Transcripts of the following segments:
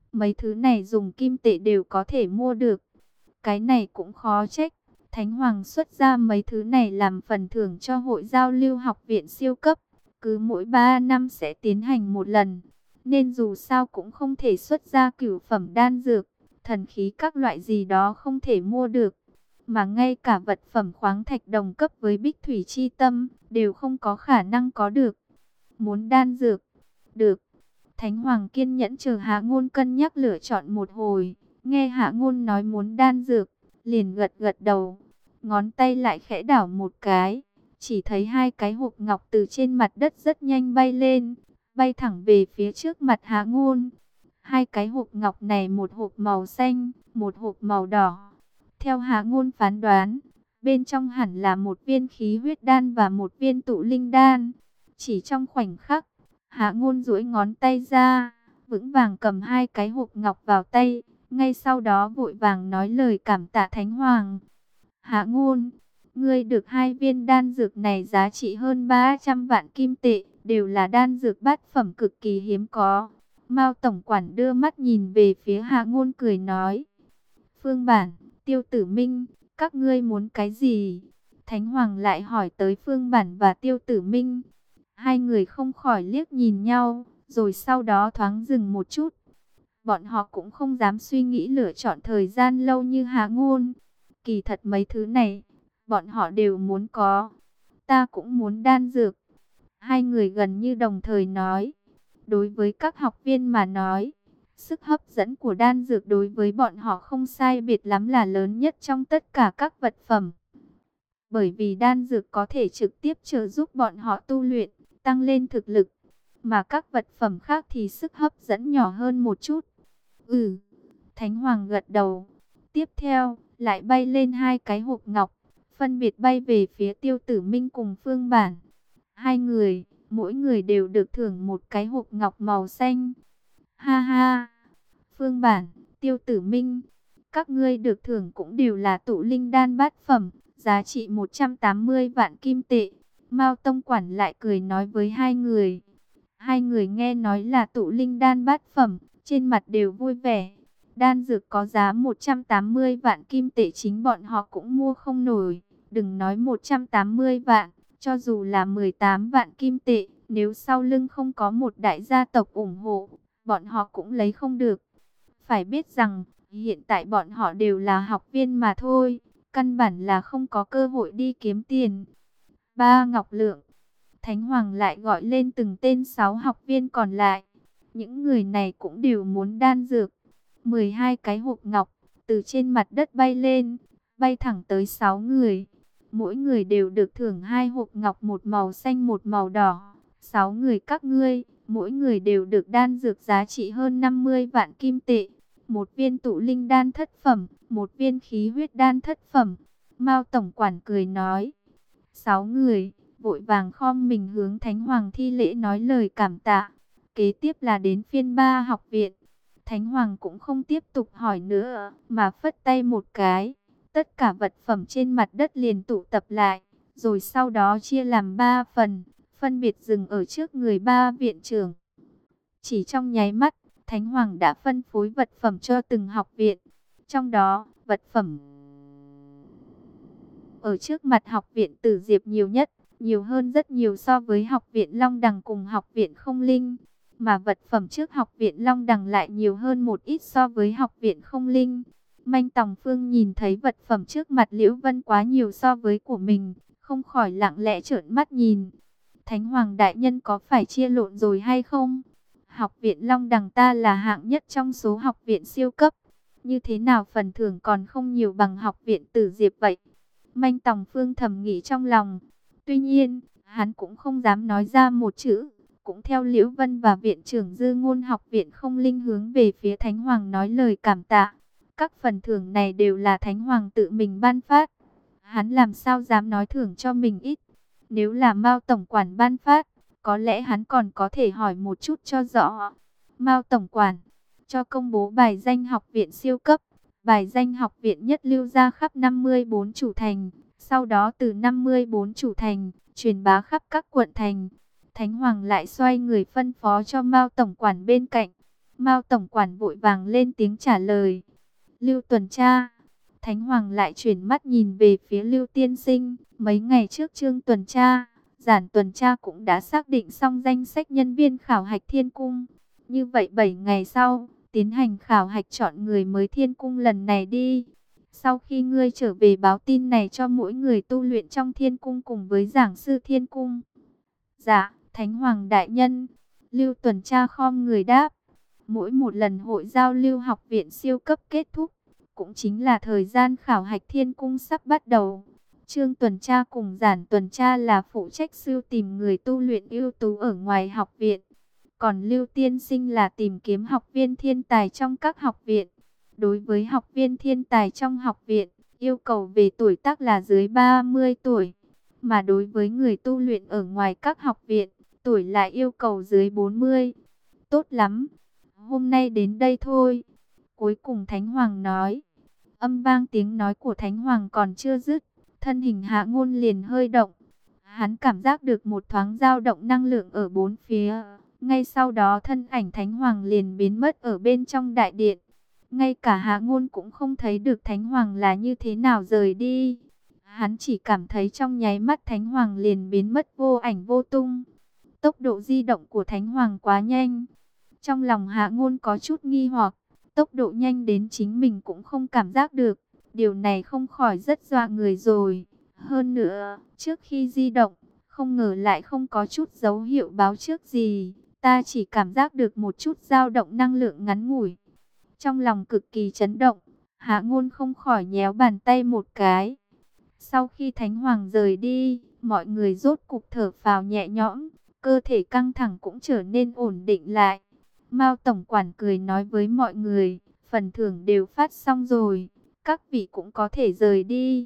Mấy thứ này dùng kim tệ đều có thể mua được. Cái này cũng khó trách. Thánh Hoàng xuất ra mấy thứ này làm phần thưởng cho hội giao lưu học viện siêu cấp. Cứ mỗi 3 năm sẽ tiến hành một lần. Nên dù sao cũng không thể xuất ra cửu phẩm đan dược, thần khí các loại gì đó không thể mua được. Mà ngay cả vật phẩm khoáng thạch đồng cấp với Bích Thủy Chi Tâm đều không có khả năng có được. Muốn đan dược? Được. Thánh Hoàng kiên nhẫn chờ Hạ Ngôn cân nhắc lựa chọn một hồi. Nghe Hạ Ngôn nói muốn đan dược, liền gật gật đầu. Ngón tay lại khẽ đảo một cái. Chỉ thấy hai cái hộp ngọc từ trên mặt đất rất nhanh bay lên, bay thẳng về phía trước mặt Hạ Ngôn. Hai cái hộp ngọc này, một hộp màu xanh, một hộp màu đỏ. Theo Hạ Ngôn phán đoán, bên trong hẳn là một viên khí huyết đan và một viên tụ linh đan. Chỉ trong khoảnh khắc, Hạ Ngôn duỗi ngón tay ra, vững vàng cầm hai cái hộp ngọc vào tay, ngay sau đó vội vàng nói lời cảm tạ Thánh Hoàng. Hạ Ngôn, ngươi được hai viên đan dược này giá trị hơn 300 vạn kim tệ, đều là đan dược bát phẩm cực kỳ hiếm có. Mao tổng quản đưa mắt nhìn về phía Hạ Ngôn cười nói. Phương Bản, Tiêu Tử Minh, các ngươi muốn cái gì? Thánh Hoàng lại hỏi tới Phương Bản và Tiêu Tử Minh. Hai người không khỏi liếc nhìn nhau, rồi sau đó thoáng dừng một chút. Bọn họ cũng không dám suy nghĩ lựa chọn thời gian lâu như Hạ Ngôn. Kỳ thật mấy thứ này, bọn họ đều muốn có. Ta cũng muốn đan dược. Hai người gần như đồng thời nói. Đối với các học viên mà nói, sức hấp dẫn của đan dược đối với bọn họ không sai biệt lắm là lớn nhất trong tất cả các vật phẩm. Bởi vì đan dược có thể trực tiếp trợ giúp bọn họ tu luyện, tăng lên thực lực. Mà các vật phẩm khác thì sức hấp dẫn nhỏ hơn một chút. Thánh Hoàng gật đầu. Tiếp theo, lại bay lên hai cái hộp ngọc, phân biệt bay về phía Tiêu Tử Minh cùng Phương Bản. Hai người, mỗi người đều được thưởng một cái hộp ngọc màu xanh. Ha ha! Phương Bản, Tiêu Tử Minh, các ngươi được thưởng cũng đều là tụ linh đan bát phẩm, giá trị 180 vạn kim tệ. Mao Tông Quản lại cười nói với hai người. Hai người nghe nói là tụ linh đan bát phẩm, trên mặt đều vui vẻ. Đan dược có giá 180 vạn kim tệ chính bọn họ cũng mua không nổi. Đừng nói 180 vạn, cho dù là 18 vạn kim tệ, nếu sau lưng không có một đại gia tộc ủng hộ, bọn họ cũng lấy không được. Phải biết rằng, hiện tại bọn họ đều là học viên mà thôi, căn bản là không có cơ hội đi kiếm tiền. Ba Ngọc Lượng, Thánh Hoàng lại gọi lên từng tên 6 học viên còn lại. Những người này cũng đều muốn đan dược. 12 cái hộp ngọc từ trên mặt đất bay lên, bay thẳng tới 6 người. Mỗi người đều được thưởng 2 hộp ngọc, một màu xanh một màu đỏ. 6 người các ngươi, mỗi người đều được đan dược giá trị hơn 50 vạn kim tệ. Một viên tụ linh đan thất phẩm, một viên khí huyết đan thất phẩm. Mao tổng quản cười nói. 6 người vội vàng khom mình hướng Thánh Hoàng thi lễ nói lời cảm tạ. Kế tiếp là đến phiên Ba học viện. Thánh Hoàng cũng không tiếp tục hỏi nữa, mà phất tay một cái. Tất cả vật phẩm trên mặt đất liền tụ tập lại, rồi sau đó chia làm 3 phần, phân biệt dừng ở trước người Ba viện trưởng. Chỉ trong nháy mắt, Thánh Hoàng đã phân phối vật phẩm cho từng học viện. Trong đó, vật phẩm ở trước mặt học viện Tử Diệp nhiều nhất, nhiều hơn rất nhiều so với học viện Long Đằng cùng học viện Không Linh. Mà vật phẩm trước học viện Long Đằng lại nhiều hơn một ít so với học viện Không Linh. Manh Tòng Phương nhìn thấy vật phẩm trước mặt Liễu Vân quá nhiều so với của mình, không khỏi lặng lẽ trợn mắt nhìn. Thánh Hoàng đại nhân có phải chia lộn rồi hay không? Học viện Long Đằng ta là hạng nhất trong số học viện siêu cấp. Như thế nào phần thưởng còn không nhiều bằng học viện Tử Diệp vậy? Manh Tòng Phương thầm nghĩ trong lòng. Tuy nhiên, hắn cũng không dám nói ra một chữ. Cũng theo Liễu Vân và viện trưởng Dư Ngôn học viện Không Linh hướng về phía Thánh Hoàng nói lời cảm tạ. Các phần thưởng này đều là Thánh Hoàng tự mình ban phát. Hắn làm sao dám nói thưởng cho mình ít. Nếu là Mao tổng quản ban phát, có lẽ hắn còn có thể hỏi một chút cho rõ. Mao tổng quản, cho công bố bài danh học viện siêu cấp. Bài danh học viện nhất lưu ra khắp 54 chủ thành. Sau đó từ 54 chủ thành, truyền bá khắp các quận thành. Thánh Hoàng lại xoay người phân phó cho Mao tổng quản bên cạnh. Mao tổng quản vội vàng lên tiếng trả lời. Lưu tuần tra. Thánh Hoàng lại chuyển mắt nhìn về phía Lưu tiên sinh. Mấy ngày trước Trương tuần tra, Giản tuần tra cũng đã xác định xong danh sách nhân viên khảo hạch thiên cung. Như vậy 7 ngày sau, tiến hành khảo hạch chọn người mới thiên cung lần này đi. Sau khi ngươi trở về báo tin này cho mỗi người tu luyện trong thiên cung cùng với giảng sư thiên cung. Dạ, Thánh Hoàng đại nhân. Lưu tuần tra khom người đáp. Mỗi một lần hội giao lưu học viện siêu cấp kết thúc, cũng chính là thời gian khảo hạch thiên cung sắp bắt đầu. Trương tuần tra cùng Giản tuần tra là phụ trách sưu tìm người tu luyện ưu tú ở ngoài học viện. Còn Lưu tiên sinh là tìm kiếm học viên thiên tài trong các học viện. Đối với học viên thiên tài trong học viện, yêu cầu về tuổi tác là dưới 30 tuổi. Mà đối với người tu luyện ở ngoài các học viện, tuổi lại yêu cầu dưới 40. Tốt lắm, hôm nay đến đây thôi. Cuối cùng Thánh Hoàng nói. Âm vang tiếng nói của Thánh Hoàng còn chưa dứt, thân hình Hạ Ngôn liền hơi động. Hắn cảm giác được một thoáng dao động năng lượng ở bốn phía. Ngay sau đó thân ảnh Thánh Hoàng liền biến mất ở bên trong đại điện. Ngay cả Hạ Ngôn cũng không thấy được Thánh Hoàng là như thế nào rời đi. Hắn chỉ cảm thấy trong nháy mắt Thánh Hoàng liền biến mất vô ảnh vô tung. Tốc độ di động của Thánh Hoàng quá nhanh. Trong lòng Hạ Ngôn có chút nghi hoặc, tốc độ nhanh đến chính mình cũng không cảm giác được. Điều này không khỏi rất dọa người rồi. Hơn nữa, trước khi di động, không ngờ lại không có chút dấu hiệu báo trước gì. Ta chỉ cảm giác được một chút dao động năng lượng ngắn ngủi. Trong lòng cực kỳ chấn động, Hạ Ngôn không khỏi nhéo bàn tay một cái. Sau khi Thánh Hoàng rời đi, mọi người rốt cục thở phào nhẹ nhõm, cơ thể căng thẳng cũng trở nên ổn định lại. Mao tổng quản cười nói với mọi người, phần thưởng đều phát xong rồi, các vị cũng có thể rời đi.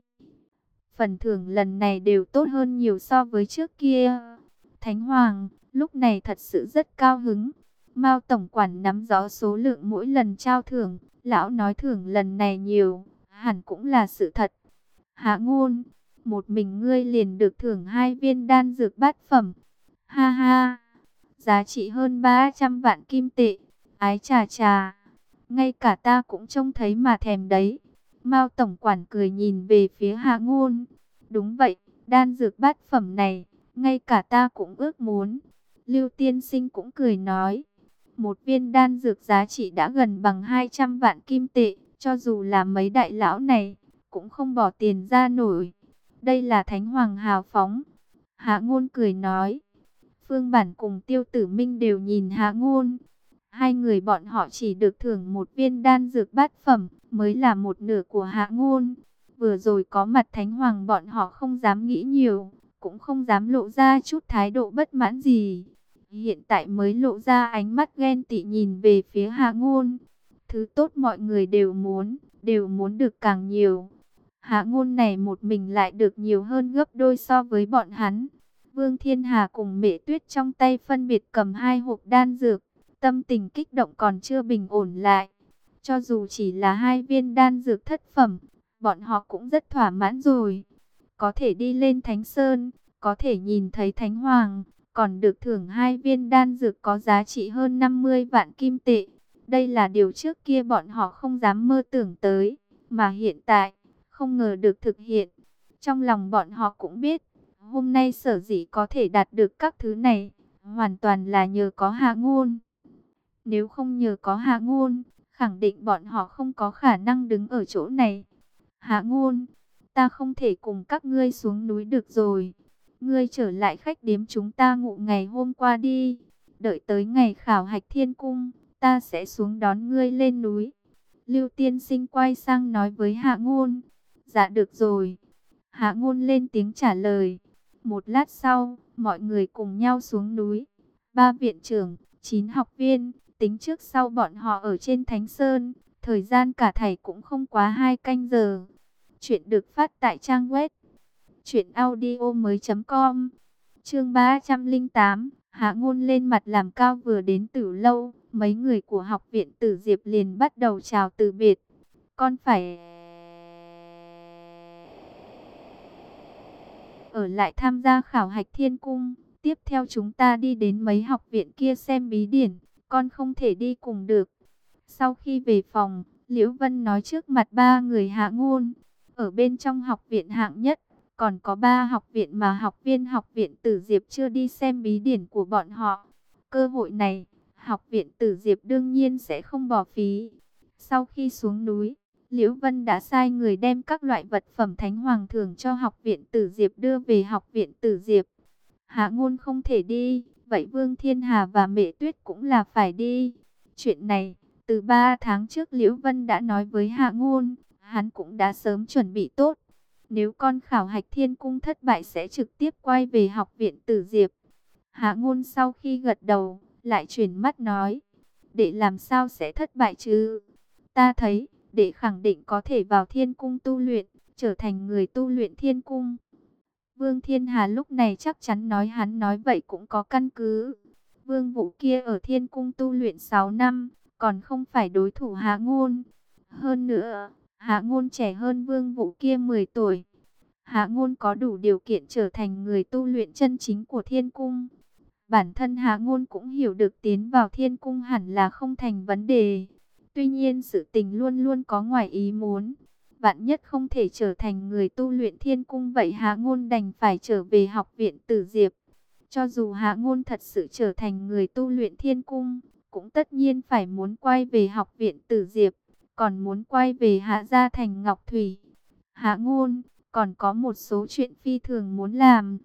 Phần thưởng lần này đều tốt hơn nhiều so với trước kia. Thánh Hoàng lúc này thật sự rất cao hứng. Mao tổng quản nắm rõ số lượng mỗi lần trao thưởng, lão nói thưởng lần này nhiều, hẳn cũng là sự thật. Hạ Ngôn, một mình ngươi liền được thưởng 2 viên đan dược bát phẩm. Ha ha, giá trị hơn 300 vạn kim tệ. Ái chà chà, ngay cả ta cũng trông thấy mà thèm đấy. Mao tổng quản cười nhìn về phía Hạ Ngôn. Đúng vậy, đan dược bát phẩm này, ngay cả ta cũng ước muốn. Lưu tiên sinh cũng cười nói. Một viên đan dược giá trị đã gần bằng 200 vạn kim tệ, cho dù là mấy đại lão này, cũng không bỏ tiền ra nổi. Đây là Thánh Hoàng hào phóng. Hạ Ngôn cười nói. Phương Bản cùng Tiêu Tử Minh đều nhìn Hạ Ngôn. Hai người bọn họ chỉ được thưởng một viên đan dược bát phẩm, mới là một nửa của Hạ Ngôn. Vừa rồi có mặt Thánh Hoàng bọn họ không dám nghĩ nhiều, cũng không dám lộ ra chút thái độ bất mãn gì. Hiện tại mới lộ ra ánh mắt ghen tị nhìn về phía Hạ Ngôn. Thứ tốt mọi người đều muốn được càng nhiều. Hạ Ngôn này một mình lại được nhiều hơn gấp đôi so với bọn hắn. Vương Thiên Hà cùng Mễ Tuyết trong tay phân biệt cầm 2 hộp đan dược, tâm tình kích động còn chưa bình ổn lại. Cho dù chỉ là 2 viên đan dược thất phẩm, bọn họ cũng rất thỏa mãn rồi. Có thể đi lên Thánh Sơn, có thể nhìn thấy Thánh Hoàng, còn được thưởng 2 viên đan dược có giá trị hơn 50 vạn kim tệ. Đây là điều trước kia bọn họ không dám mơ tưởng tới, mà hiện tại, không ngờ được thực hiện. Trong lòng bọn họ cũng biết, hôm nay sở dĩ có thể đạt được các thứ này, hoàn toàn là nhờ có Hạ Ngôn. Nếu không nhờ có Hạ Ngôn, khẳng định bọn họ không có khả năng đứng ở chỗ này. Hạ Ngôn, ta không thể cùng các ngươi xuống núi được rồi. Ngươi trở lại khách điếm chúng ta ngủ ngày hôm qua đi. Đợi tới ngày khảo hạch thiên cung, ta sẽ xuống đón ngươi lên núi. Lưu tiên sinh quay sang nói với Hạ Ngôn. Dạ được rồi. Hạ Ngôn lên tiếng trả lời. Một lát sau, mọi người cùng nhau xuống núi. 3 viện trưởng, 9 học viên, tính trước sau bọn họ ở trên Thánh Sơn. Thời gian cả thảy cũng không quá 2 canh giờ. Chuyện được phát tại trang web truyệnaudiomoi.com. Chương 308, Hạ Ngôn lên mặt làm cao vừa đến Tử Lâu, mấy người của học viện Tử Diệp liền bắt đầu chào từ biệt. Con phải ở lại tham gia khảo hạch thiên cung, tiếp theo chúng ta đi đến mấy học viện kia xem bí điển, con không thể đi cùng được. Sau khi về phòng, Liễu Vân nói trước mặt ba người Hạ Ngôn, ở bên trong học viện hạng nhất, còn có 3 học viện mà học viên học viện Tử Diệp chưa đi xem bí điển của bọn họ. Cơ hội này, học viện Tử Diệp đương nhiên sẽ không bỏ phí. Sau khi xuống núi, Liễu Vân đã sai người đem các loại vật phẩm Thánh Hoàng thưởng cho học viện Tử Diệp đưa về học viện Tử Diệp. Hạ Ngôn không thể đi, vậy Vương Thiên Hà và Mễ Tuyết cũng là phải đi. Chuyện này, từ 3 tháng trước Liễu Vân đã nói với Hạ Ngôn, hắn cũng đã sớm chuẩn bị tốt. Nếu con khảo hạch thiên cung thất bại sẽ trực tiếp quay về học viện Tử Diệp. Hạ Ngôn sau khi gật đầu, lại chuyển mắt nói, đệ làm sao sẽ thất bại chứ? Ta thấy, đệ khẳng định có thể vào thiên cung tu luyện, trở thành người tu luyện thiên cung. Vương Thiên Hà lúc này chắc chắn nói hắn nói vậy cũng có căn cứ. Vương Vũ kia ở thiên cung tu luyện 6 năm, còn không phải đối thủ Hạ Ngôn. Hơn nữa, Hạ Ngôn trẻ hơn Vương Vũ kia 10 tuổi. Hạ Ngôn có đủ điều kiện trở thành người tu luyện chân chính của thiên cung. Bản thân Hạ Ngôn cũng hiểu được tiến vào thiên cung hẳn là không thành vấn đề. Tuy nhiên sự tình luôn luôn có ngoài ý muốn. Vạn nhất không thể trở thành người tu luyện thiên cung vậy Hạ Ngôn đành phải trở về học viện Tử Diệp. Cho dù Hạ Ngôn thật sự trở thành người tu luyện thiên cung, cũng tất nhiên phải muốn quay về học viện Tử Diệp, còn muốn quay về Hạ gia thành Ngọc Thủy. Hạ Ngôn, còn có một số chuyện phi thường muốn làm.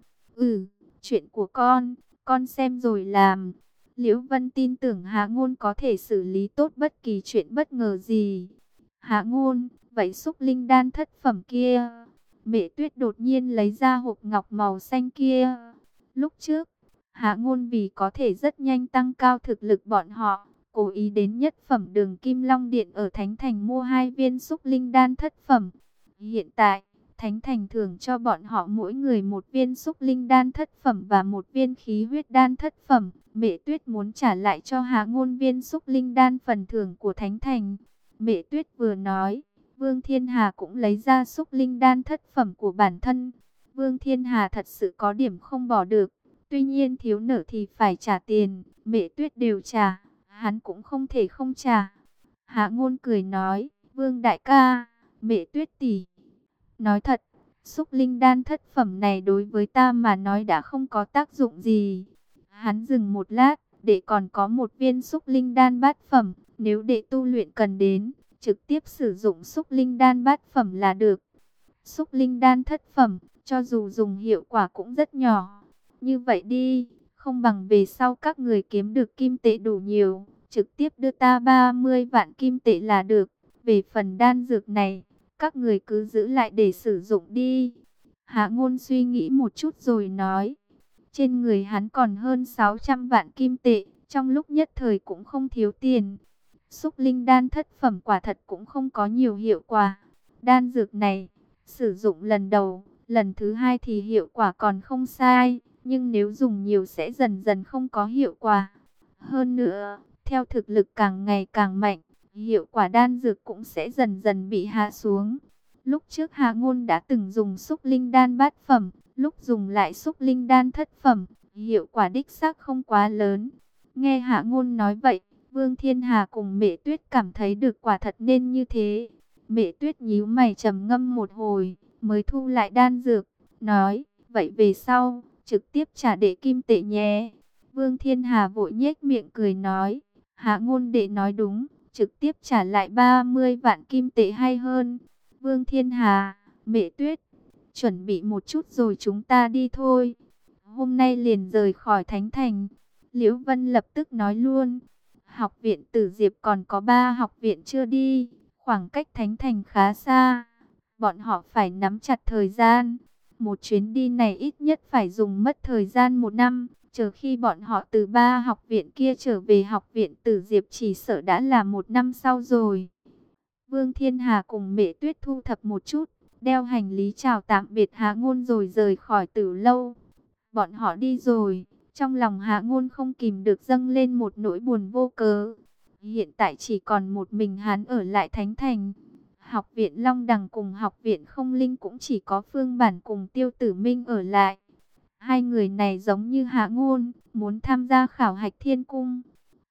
Chuyện của con xem rồi làm. Liễu Vân tin tưởng Hạ Ngôn có thể xử lý tốt bất kỳ chuyện bất ngờ gì. Hạ Ngôn, vậy xúc linh đan thất phẩm kia. Mẹ Tuyết đột nhiên lấy ra hộp ngọc màu xanh kia. Lúc trước, Hạ Ngôn vì có thể rất nhanh tăng cao thực lực bọn họ, cố ý đến nhất phẩm đường Kim Long Điện ở Thánh Thành mua 2 viên xúc linh đan thất phẩm. Hiện tại, Thánh Thành thưởng cho bọn họ mỗi người 1 viên xúc linh đan thất phẩm và 1 viên khí huyết đan thất phẩm. Mẹ Tuyết muốn trả lại cho Hạ Ngôn viên xúc linh đan phần thưởng của Thánh Thành. Mẹ Tuyết vừa nói, Vương Thiên Hà cũng lấy ra xúc linh đan thất phẩm của bản thân. Vương Thiên Hà thật sự có điểm không bỏ được. Tuy nhiên thiếu nợ thì phải trả tiền, Mẹ Tuyết đều trả, hắn cũng không thể không trả. Hạ Ngôn cười nói, Vương đại ca, Mẹ Tuyết tỷ, nói thật, xúc linh đan thất phẩm này đối với ta mà nói đã không có tác dụng gì. Hắn dừng một lát, đệ còn có 1 viên xúc linh đan bát phẩm, nếu đệ tu luyện cần đến, trực tiếp sử dụng xúc linh đan bát phẩm là được. Xúc linh đan thất phẩm, cho dù dùng hiệu quả cũng rất nhỏ. Như vậy đi, không bằng về sau các người kiếm được kim tệ đủ nhiều, trực tiếp đưa ta 30 vạn kim tệ là được. Về phần đan dược này, các người cứ giữ lại để sử dụng đi. Hạ Ngôn suy nghĩ một chút rồi nói, trên người hắn còn hơn 600 vạn kim tệ, trong lúc nhất thời cũng không thiếu tiền. Xúc linh đan thất phẩm quả thật cũng không có nhiều hiệu quả. Đan dược này, sử dụng lần đầu, lần thứ 2 thì hiệu quả còn không sai, nhưng nếu dùng nhiều sẽ dần dần không có hiệu quả. Hơn nữa, theo thực lực càng ngày càng mạnh, hiệu quả đan dược cũng sẽ dần dần bị hạ xuống. Lúc trước Hạ Ngôn đã từng dùng xúc linh đan bát phẩm, lúc dùng lại xúc linh đan thất phẩm, hiệu quả đích xác không quá lớn. Nghe Hạ Ngôn nói vậy, Vương Thiên Hà cùng Mẹ Tuyết cảm thấy được quả thật nên như thế. Mẹ Tuyết nhíu mày trầm ngâm một hồi, mới thu lại đan dược, nói, vậy về sau, trực tiếp trả đệ kim tệ nhé. Vương Thiên Hà vội nhếch miệng cười nói, Hạ Ngôn đệ nói đúng, trực tiếp trả lại 30 vạn kim tệ hay hơn. Vương Thiên Hà, Mẹ Tuyết, chuẩn bị một chút rồi chúng ta đi thôi. Hôm nay liền rời khỏi Thánh Thành. Liễu Vân lập tức nói luôn, học viện Tử Diệp còn có 3 học viện chưa đi, khoảng cách Thánh Thành khá xa. Bọn họ phải nắm chặt thời gian. Một chuyến đi này ít nhất phải dùng mất thời gian 1 năm. Chờ khi bọn họ từ 3 học viện kia trở về học viện Tử Diệp chỉ sợ đã là 1 năm sau rồi. Vương Thiên Hà cùng Mẹ Tuyết thu thập một chút, đeo hành lý chào tạm biệt Hạ Ngôn rồi rời khỏi Tử Lâu. Bọn họ đi rồi, trong lòng Hạ Ngôn không kìm được dâng lên một nỗi buồn vô cớ. Hiện tại chỉ còn một mình hắn ở lại Thánh Thành. Học viện Long Đằng cùng học viện Không Linh cũng chỉ có Phương Bản cùng Tiêu Tử Minh ở lại. Hai người này giống như Hạ Ngôn, muốn tham gia khảo hạch thiên cung.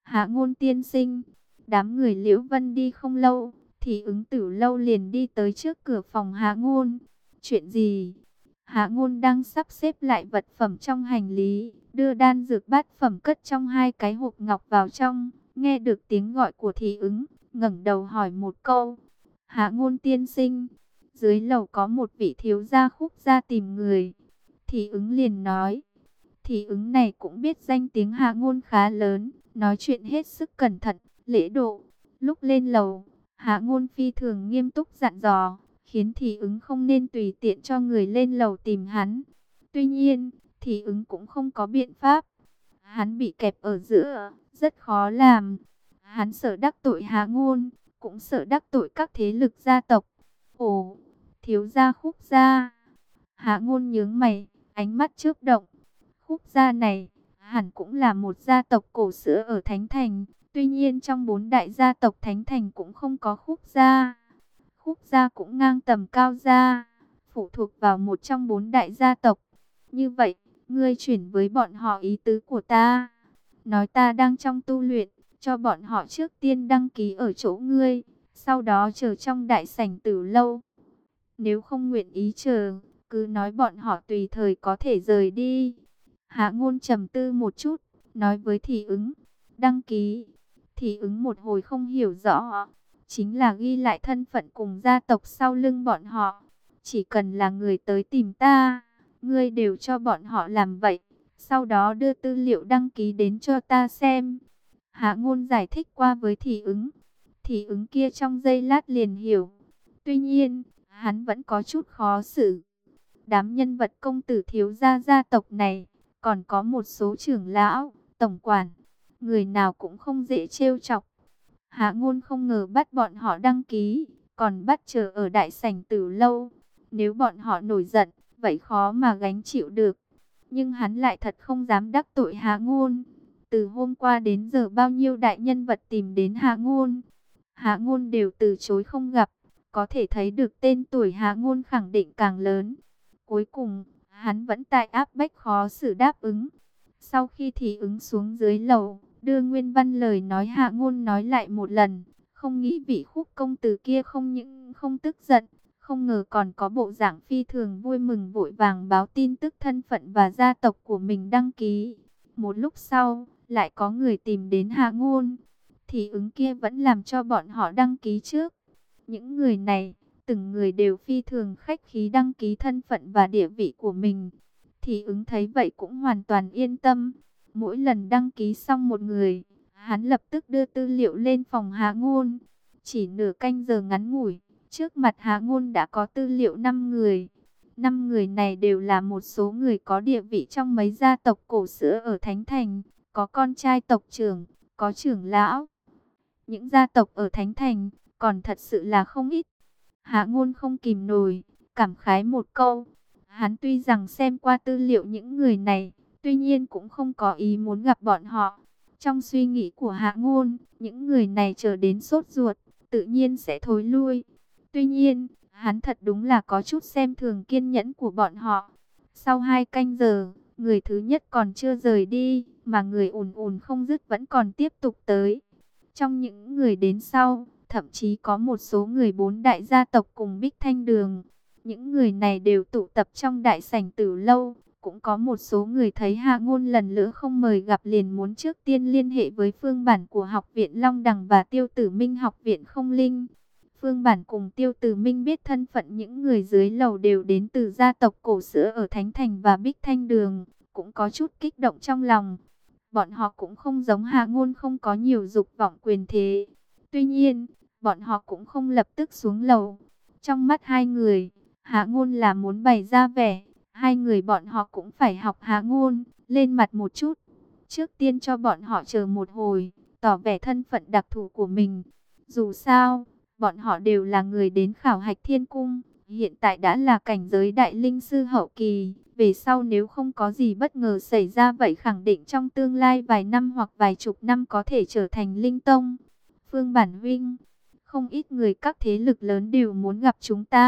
Hạ Ngôn tiên sinh. Đám người Liễu Vân đi không lâu, thì ứng Tử Lâu liền đi tới trước cửa phòng Hạ Ngôn. Chuyện gì? Hạ Ngôn đang sắp xếp lại vật phẩm trong hành lý, đưa đan dược bát phẩm cất trong hai cái hộp ngọc vào trong. Nghe được tiếng gọi của Thị ứng, ngẩng đầu hỏi một câu. Hạ Ngôn tiên sinh, dưới lầu có một vị thiếu gia Khúc gia tìm người. Thị ứng liền nói. Thị ứng này cũng biết danh tiếng Hạ Ngôn khá lớn, nói chuyện hết sức cẩn thận, lễ độ. Lúc lên lầu, Hạ Ngôn phi thường nghiêm túc dặn dò, khiến Thị ứng không nên tùy tiện cho người lên lầu tìm hắn. Tuy nhiên, Thị ứng cũng không có biện pháp. Hắn bị kẹp ở giữa, rất khó làm. Hắn sợ đắc tội Hạ Ngôn, cũng sợ đắc tội các thế lực gia tộc. Ồ, thiếu gia Khúc gia. Hạ Ngôn nhướng mày, ánh mắt chớp động. Khúc gia này, hẳn cũng là một gia tộc cổ xưa ở Thánh Thành. Tuy nhiên trong 4 đại gia tộc Thánh Thành cũng không có Khúc gia. Khúc gia cũng ngang tầm Cao gia, phụ thuộc vào một trong 4 đại gia tộc. Như vậy, ngươi chuyển với bọn họ ý tứ của ta. Nói ta đang trong tu luyện, cho bọn họ trước tiên đăng ký ở chỗ ngươi, sau đó chờ trong đại sảnh Tử Lâu. Nếu không nguyện ý chờ, cứ nói bọn họ tùy thời có thể rời đi. Hạ Ngôn trầm tư một chút, nói với Thị ứng, đăng ký. Thị ứng một hồi không hiểu rõ, chính là ghi lại thân phận cùng gia tộc sau lưng bọn họ. Chỉ cần là người tới tìm ta, ngươi đều cho bọn họ làm vậy, sau đó đưa tư liệu đăng ký đến cho ta xem. Hạ Ngôn giải thích qua với Thị ứng. Thị ứng kia trong giây lát liền hiểu. Tuy nhiên, hắn vẫn có chút khó xử. Đám nhân vật công tử thiếu gia gia tộc này, còn có một số trưởng lão, tổng quản, người nào cũng không dễ trêu chọc. Hạ Ngôn không ngờ bắt bọn họ đăng ký, còn bắt chờ ở đại sảnh Tử Lâu. Nếu bọn họ nổi giận, vậy khó mà gánh chịu được. Nhưng hắn lại thật không dám đắc tội Hạ Ngôn. Từ hôm qua đến giờ bao nhiêu đại nhân vật tìm đến Hạ Ngôn, Hạ Ngôn đều từ chối không gặp. Có thể thấy được tên tuổi Hạ Ngôn khẳng định càng lớn. Cuối cùng, hắn vẫn tại áp bách khó xử đáp ứng. Sau khi Thị ứng xuống dưới lầu, đưa nguyên văn lời nói Hạ Ngôn nói lại một lần. Không nghĩ vị Khúc công tử kia không những không tức giận, không ngờ còn có bộ dạng phi thường vui mừng, vội vàng báo tin tức thân phận và gia tộc của mình đăng ký. Một lúc sau, lại có người tìm đến Hạ Ngôn. Thị ứng kia vẫn làm cho bọn họ đăng ký trước. Những người này, từng người đều phi thường khách khí đăng ký thân phận và địa vị của mình. Thị ứng thấy vậy cũng hoàn toàn yên tâm. Mỗi lần đăng ký xong một người, hắn lập tức đưa tư liệu lên phòng Hạ Ngôn. Chỉ nửa canh giờ ngắn ngủi, trước mặt Hạ Ngôn đã có tư liệu 5 người. 5 người này đều là một số người có địa vị trong mấy gia tộc cổ xưa ở Thánh Thành. Có con trai tộc trưởng, có trưởng lão. Những gia tộc ở Thánh Thành còn thật sự là không ít. Hạ Ngôn không kìm nổi, cảm khái một câu. Hắn tuy rằng xem qua tư liệu những người này, tuy nhiên cũng không có ý muốn gặp bọn họ. Trong suy nghĩ của Hạ Ngôn, những người này chờ đến sốt ruột, tự nhiên sẽ thối lui. Tuy nhiên, hắn thật đúng là có chút xem thường kiên nhẫn của bọn họ. Sau 2 canh giờ, người thứ nhất còn chưa rời đi, mà người ùn ùn không dứt vẫn còn tiếp tục tới. Trong những người đến sau, thậm chí có một số người 4 đại gia tộc cùng Bích Thanh Đường. Những người này đều tụ tập trong đại sảnh Tử Lâu. Cũng có một số người thấy Hạ Ngôn lần nữa không mời gặp liền muốn trước tiên liên hệ với Phương Bản của Học viện Long Đằng và Tiêu Tử Minh Học viện Không Linh. Phương Bản cùng Tiêu Tử Minh biết thân phận những người dưới lầu đều đến từ gia tộc cổ xưa ở Thánh Thành và Bích Thanh Đường, cũng có chút kích động trong lòng. Bọn họ cũng không giống Hạ Ngôn, không có nhiều dục vọng quyền thế. Tuy nhiên, bọn họ cũng không lập tức xuống lầu. Trong mắt hai người, Hạ Ngôn là muốn bày ra vẻ, hai người bọn họ cũng phải học Hạ Ngôn, lên mặt một chút. Trước tiên cho bọn họ chờ một hồi, tỏ vẻ thân phận đặc thù của mình. Dù sao, bọn họ đều là người đến khảo hạch thiên cung, hiện tại đã là cảnh giới đại linh sư hậu kỳ. Về sau nếu không có gì bất ngờ xảy ra vậy khẳng định trong tương lai vài năm hoặc vài chục năm có thể trở thành linh tông. Phương Bản huynh, không ít người các thế lực lớn đều muốn gặp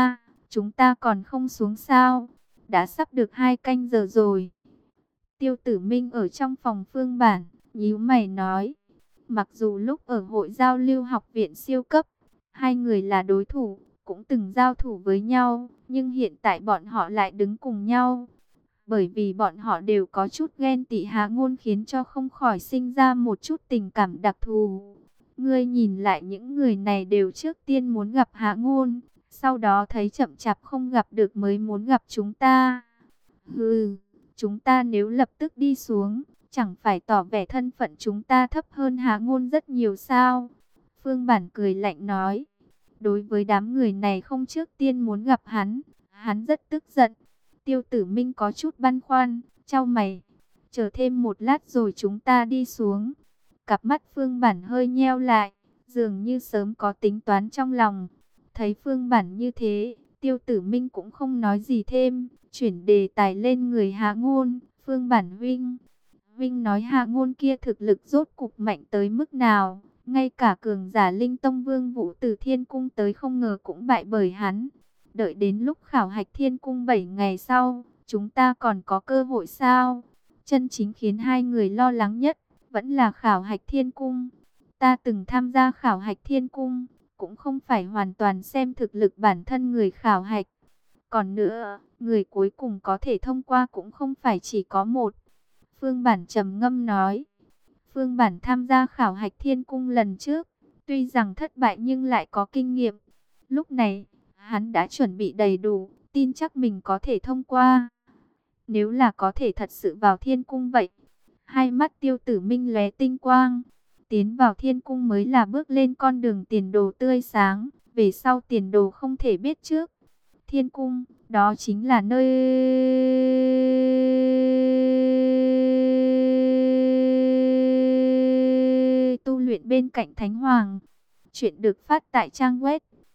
chúng ta còn không xuống sao? Đã sắp được 2 canh giờ rồi. Tiêu Tử Minh ở trong phòng Phương Bản, nhíu mày nói, Mặc dù lúc ở hội giao lưu học viện siêu cấp, hai người là đối thủ, cũng từng giao thủ với nhau, nhưng hiện tại bọn họ lại đứng cùng nhau. Bởi vì bọn họ đều có chút ghen tị Hạ Ngôn khiến cho không khỏi sinh ra một chút tình cảm đặc thù. Ngươi nhìn lại những người này đều trước tiên muốn gặp Hạ Ngôn, sau đó thấy chậm chạp không gặp được mới muốn gặp chúng ta. Hừ, chúng ta nếu lập tức đi xuống, chẳng phải tỏ vẻ thân phận chúng ta thấp hơn Hạ Ngôn rất nhiều sao? Phương Bản cười lạnh nói. Đối với đám người này không trước tiên muốn gặp hắn rất tức giận. Tiêu Tử Minh có chút băn khoăn, chau mày. Chờ thêm một lát rồi chúng ta đi xuống. Cặp mắt Phương Bản hơi nheo lại, dường như sớm có tính toán trong lòng. Thấy Phương Bản như thế, Tiêu Tử Minh cũng không nói gì thêm, chuyển đề tài lên người Hạ Ngôn. Phương Bản huynh nói Hạ Ngôn kia thực lực rốt cục mạnh tới mức nào? Ngay cả cường giả Linh Tông Vương Vũ từ Thiên Cung tới không ngờ cũng bại bởi hắn. Đợi đến lúc khảo hạch Thiên Cung 7 ngày sau, chúng ta còn có cơ hội sao? Chân chính khiến hai người lo lắng nhất vẫn là khảo hạch Thiên Cung. Ta từng tham gia khảo hạch Thiên Cung, cũng không phải hoàn toàn xem thực lực bản thân người khảo hạch. Còn nữa, người cuối cùng có thể thông qua cũng không phải chỉ có một. Phương Bản trầm ngâm nói. Phương Bản tham gia khảo hạch Thiên Cung lần trước, tuy rằng thất bại nhưng lại có kinh nghiệm. Lúc này, hắn đã chuẩn bị đầy đủ, tin chắc mình có thể thông qua. Nếu là có thể thật sự vào Thiên Cung vậy, hai mắt Tiêu Tử Minh lóe tinh quang. Tiến vào Thiên Cung mới là bước lên con đường tiền đồ tươi sáng, về sau tiền đồ không thể biết trước. Thiên Cung, đó chính là nơi tu luyện bên cạnh Thánh Hoàng. Chuyện được phát tại trang web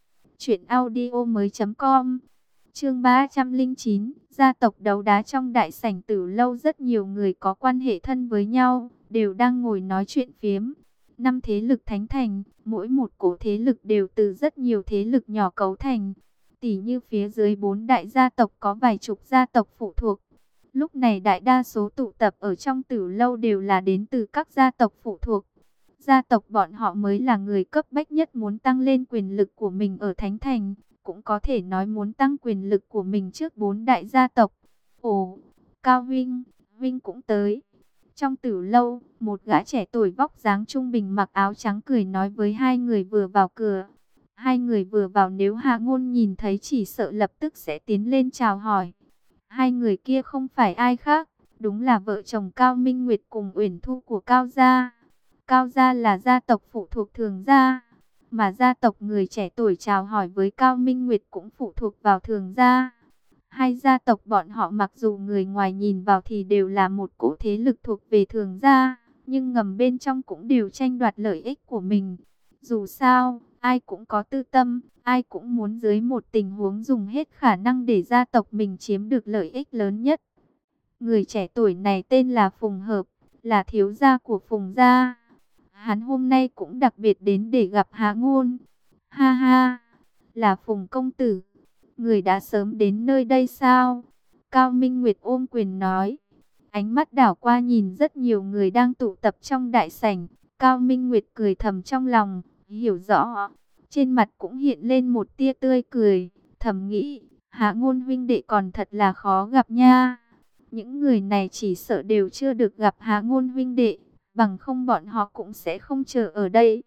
truyệnaudiomoi.com. Chương 309, gia tộc đấu đá. Trong đại sảnh Tử lâu rất nhiều người có quan hệ thân với nhau, đều đang ngồi nói chuyện phiếm. 5 thế lực thánh thành, mỗi một cổ thế lực đều từ rất nhiều thế lực nhỏ cấu thành. Tỷ như phía dưới 4 đại gia tộc có vài chục gia tộc phụ thuộc. Lúc này đại đa số tụ tập ở trong Tử lâu đều là đến từ các gia tộc phụ thuộc. Gia tộc bọn họ mới là người cấp bách nhất muốn tăng lên quyền lực của mình ở Thánh Thành, cũng có thể nói muốn tăng quyền lực của mình trước 4 đại gia tộc. Ồ, Cao Vinh cũng tới. Trong Tử lâu, một gã trẻ tuổi vóc dáng trung bình mặc áo trắng cười nói với hai người vừa vào cửa. Hai người vừa vào nếu Hạ Ngôn nhìn thấy chỉ sợ lập tức sẽ tiến lên chào hỏi. Hai người kia không phải ai khác, đúng là vợ chồng Cao Minh Nguyệt cùng Uyển Thu của Cao gia. Cao gia là gia tộc phụ thuộc Thường gia, mà gia tộc người trẻ tuổi chào hỏi với Cao Minh Nguyệt cũng phụ thuộc vào Thường gia. Hai gia tộc bọn họ mặc dù người ngoài nhìn vào thì đều là một cỗ thế lực thuộc về Thường gia, nhưng ngầm bên trong cũng đều tranh đoạt lợi ích của mình. Dù sao, ai cũng có tư tâm, ai cũng muốn dưới một tình huống dùng hết khả năng để gia tộc mình chiếm được lợi ích lớn nhất. Người trẻ tuổi này tên là Phùng Hợp, là thiếu gia của Phùng gia. Hắn hôm nay cũng đặc biệt đến để gặp Hạ Ngôn. Ha ha, là Phùng công tử. Người đã sớm đến nơi đây sao? Cao Minh Nguyệt ôm quyền nói. Ánh mắt đảo qua nhìn rất nhiều người đang tụ tập trong đại sảnh. Cao Minh Nguyệt cười thầm trong lòng, hiểu rõ. Trên mặt cũng hiện lên một tia tươi cười, thầm nghĩ, Hạ Ngôn huynh đệ còn thật là khó gặp nha. Những người này chỉ sợ đều chưa được gặp Hạ Ngôn huynh đệ, bằng không bọn họ cũng sẽ không chờ ở đây.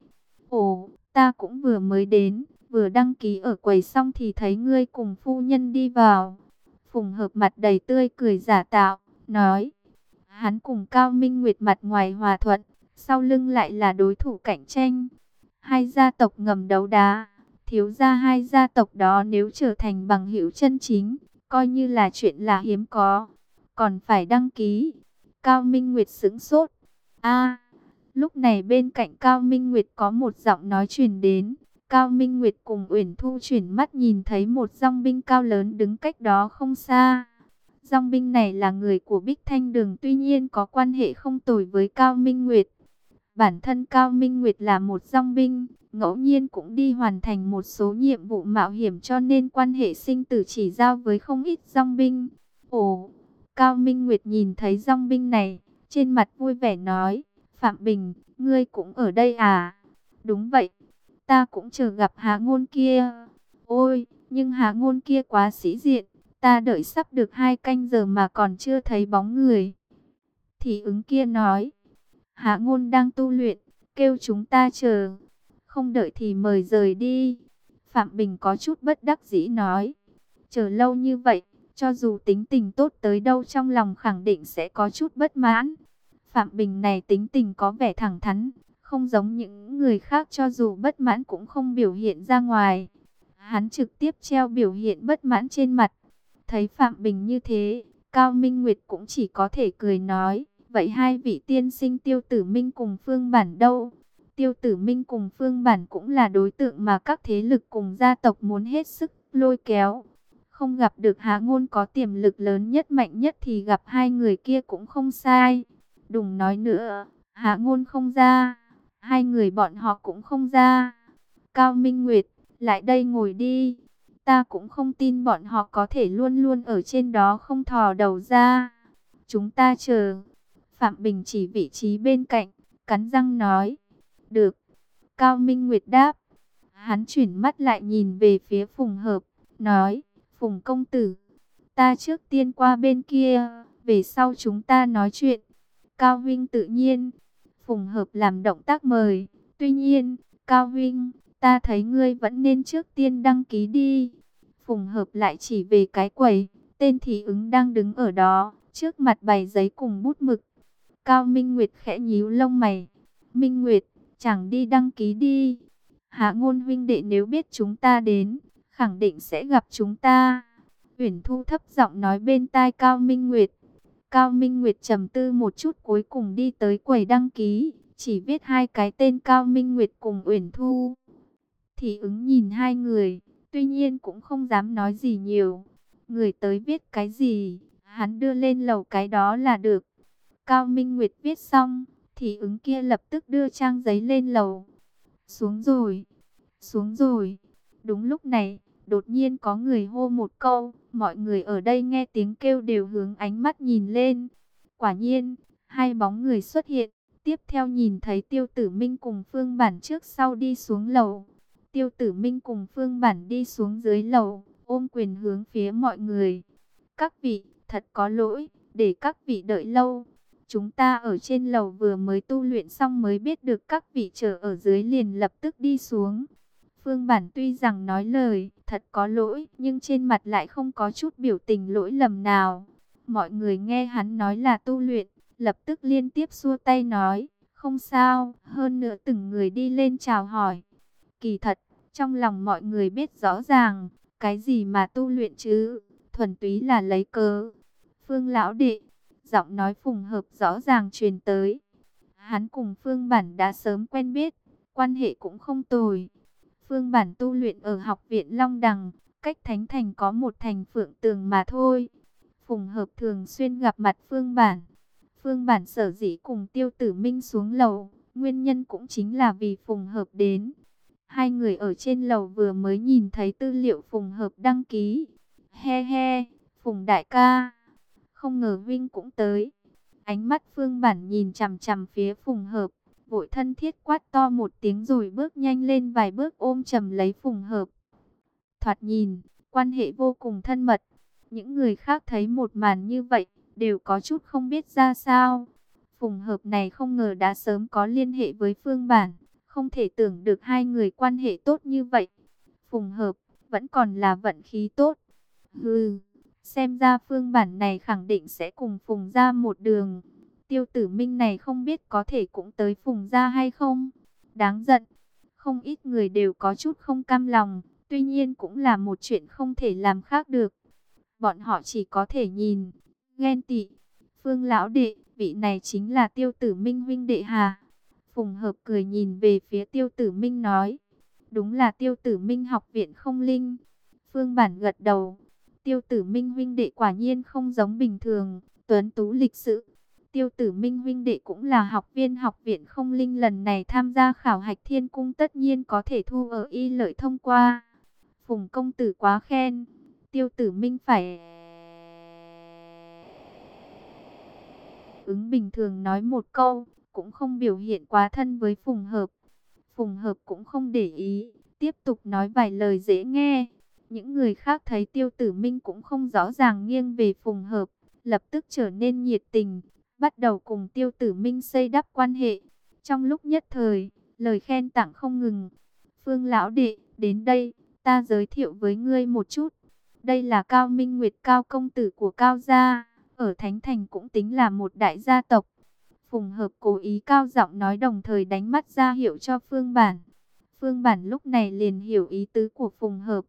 Ồ, ta cũng vừa mới đến, vừa đăng ký ở quầy xong thì thấy ngươi cùng phu nhân đi vào. Phùng Hợp mặt đầy tươi cười giả tạo, nói. Hắn cùng Cao Minh Nguyệt mặt ngoài hòa thuận, sau lưng lại là đối thủ cạnh tranh. Hai gia tộc ngầm đấu đá, thiếu gia hai gia tộc đó nếu trở thành bằng hữu chân chính, coi như là chuyện là hiếm có. Còn phải đăng ký. Cao Minh Nguyệt sững sốt. Lúc này bên cạnh Cao Minh Nguyệt có một giọng nói truyền đến. Cao Minh Nguyệt cùng Uyển Thu chuyển mắt nhìn thấy một dòng binh cao lớn đứng cách đó không xa. Dòng binh này là người của Bích Thanh Đường, tuy nhiên có quan hệ không tồi với Cao Minh Nguyệt. Bản thân Cao Minh Nguyệt là một dòng binh, ngẫu nhiên cũng đi hoàn thành một số nhiệm vụ mạo hiểm cho nên quan hệ sinh tử chỉ giao với không ít dòng binh. Ồ, Cao Minh Nguyệt nhìn thấy dòng binh này, trên mặt vui vẻ nói, Phạm Bình, ngươi cũng ở đây à? Đúng vậy, ta cũng chờ gặp Hà Ngôn kia. Ôi, nhưng Hà Ngôn kia quá sĩ diện, ta đợi sắp được 2 canh giờ mà còn chưa thấy bóng người. Thì ứng kia nói, Hà Ngôn đang tu luyện, kêu chúng ta chờ, không đợi thì mời rời đi. Phạm Bình có chút bất đắc dĩ nói, chờ lâu như vậy, cho dù tính tình tốt tới đâu trong lòng khẳng định sẽ có chút bất mãn. Phạm Bình này tính tình có vẻ thẳng thắn, không giống những người khác, cho dù bất mãn cũng không biểu hiện ra ngoài. Hắn trực tiếp treo biểu hiện bất mãn trên mặt. Thấy Phạm Bình như thế, Cao Minh Nguyệt cũng chỉ có thể cười nói, vậy hai vị tiên sinh Tiêu Tử Minh cùng Phương Bản đâu? Tiêu Tử Minh cùng Phương Bản cũng là đối tượng mà các thế lực cùng gia tộc muốn hết sức lôi kéo. Không gặp được Hạ Ngôn có tiềm lực lớn nhất mạnh nhất thì gặp hai người kia cũng không sai. Đừng nói nữa, Hạ Ngôn không ra, hai người bọn họ cũng không ra. Cao Minh Nguyệt, lại đây ngồi đi. Ta cũng không tin bọn họ có thể luôn luôn ở trên đó không thò đầu ra. Chúng ta chờ. Phạm Bình chỉ vị trí bên cạnh, cắn răng nói. Được. Cao Minh Nguyệt đáp. Hắn chuyển mắt lại nhìn về phía Phùng Hợp, nói. Phùng công tử, ta trước tiên qua bên kia, về sau chúng ta nói chuyện. Cao Vinh tự nhiên. Phùng Hợp làm động tác mời. Tuy nhiên, Cao Vinh, ta thấy ngươi vẫn nên trước tiên đăng ký đi. Phùng Hợp lại chỉ về cái quầy, tên Thị Ứng đang đứng ở đó, trước mặt bày giấy cùng bút mực. Cao Minh Nguyệt khẽ nhíu lông mày. Minh Nguyệt, chẳng đi đăng ký đi. Hạ Ngôn huynh đệ nếu biết chúng ta đến, khẳng định sẽ gặp chúng ta. Uyển Thu thấp giọng nói bên tai Cao Minh Nguyệt. Cao Minh Nguyệt trầm tư một chút cuối cùng đi tới quầy đăng ký, chỉ viết hai cái tên Cao Minh Nguyệt cùng Uyển Thu. Thị Ứng nhìn hai người, tuy nhiên cũng không dám nói gì nhiều. Người tới viết cái gì, hắn đưa lên lầu cái đó là được. Cao Minh Nguyệt viết xong, Thị Ứng kia lập tức đưa trang giấy lên lầu. Xuống rồi, xuống rồi. Đúng lúc này, đột nhiên có người hô một câu, mọi người ở đây nghe tiếng kêu đều hướng ánh mắt nhìn lên. Quả nhiên, hai bóng người xuất hiện, tiếp theo nhìn thấy Tiêu Tử Minh cùng Phương Bản trước sau đi xuống lầu. Tiêu Tử Minh cùng Phương Bản đi xuống dưới lầu, ôm quyền hướng phía mọi người. Các vị, thật có lỗi, để các vị đợi lâu. Chúng ta ở trên lầu vừa mới tu luyện xong mới biết được các vị chờ ở dưới liền lập tức đi xuống. Phương Bản tuy rằng nói lời thật có lỗi, nhưng trên mặt lại không có chút biểu tình lỗi lầm nào. Mọi người nghe hắn nói là tu luyện, lập tức liên tiếp xua tay nói, không sao, hơn nữa từng người đi lên chào hỏi. Kỳ thật, trong lòng mọi người biết rõ ràng, cái gì mà tu luyện chứ, thuần túy là lấy cớ. Phương lão đệ, giọng nói Phùng Hợp rõ ràng truyền tới. Hắn cùng Phương Bản đã sớm quen biết, quan hệ cũng không tồi. Phương Bản tu luyện ở học viện Long Đằng, cách Thánh Thành có một thành Phượng Tường mà thôi. Phùng Hợp thường xuyên gặp mặt Phương Bản. Phương Bản sở dĩ cùng Tiêu Tử Minh xuống lầu, nguyên nhân cũng chính là vì Phùng Hợp đến. Hai người ở trên lầu vừa mới nhìn thấy tư liệu Phùng Hợp đăng ký. He he, Phùng đại ca, không ngờ Vinh cũng tới. Ánh mắt Phương Bản nhìn chằm chằm phía Phùng Hợp, vội thân thiết quát to một tiếng rồi bước nhanh lên vài bước ôm chầm lấy Phùng Hợp. Thoạt nhìn, quan hệ vô cùng thân mật. Những người khác thấy một màn như vậy, đều có chút không biết ra sao. Phùng Hợp này không ngờ đã sớm có liên hệ với Phương Bản, không thể tưởng được hai người quan hệ tốt như vậy. Phùng Hợp, vẫn còn là vận khí tốt. Hừ, xem ra Phương Bản này khẳng định sẽ cùng Phùng ra một đường. Tiêu Tử Minh này không biết có thể cũng tới Phùng ra hay không. Đáng giận, không ít người đều có chút không cam lòng, tuy nhiên cũng là một chuyện không thể làm khác được. Bọn họ chỉ có thể nhìn, ghen tị. Phương lão đệ, vị này chính là Tiêu Tử Minh huynh đệ hà? Phùng Hợp cười nhìn về phía Tiêu Tử Minh nói, đúng là Tiêu Tử Minh học viện không linh. Phương Bản gật đầu. Tiêu Tử Minh huynh đệ quả nhiên không giống bình thường, tuấn tú lịch sự. Tiêu Tử Minh huynh đệ cũng là học viên học viện không linh, lần này tham gia khảo hạch thiên cung tất nhiên có thể thu ở y lợi thông qua. Phùng công tử quá khen. Tiêu Tử Minh phải ứng bình thường nói một câu, cũng không biểu hiện quá thân với Phùng Hợp. Phùng Hợp cũng không để ý, tiếp tục nói vài lời dễ nghe. Những người khác thấy Tiêu Tử Minh cũng không rõ ràng nghiêng về Phùng Hợp, lập tức trở nên nhiệt tình, bắt đầu cùng Tiêu Tử Minh xây đắp quan hệ. Trong lúc nhất thời, lời khen tặng không ngừng. Phương lão đệ, đến đây, ta giới thiệu với ngươi một chút. Đây là Cao Minh Nguyệt, Cao công tử của Cao gia, ở Thánh Thành cũng tính là một đại gia tộc. Phùng Hợp cố ý cao giọng nói, đồng thời đánh mắt ra hiệu cho Phương Bản. Phương Bản lúc này liền hiểu ý tứ của Phùng Hợp.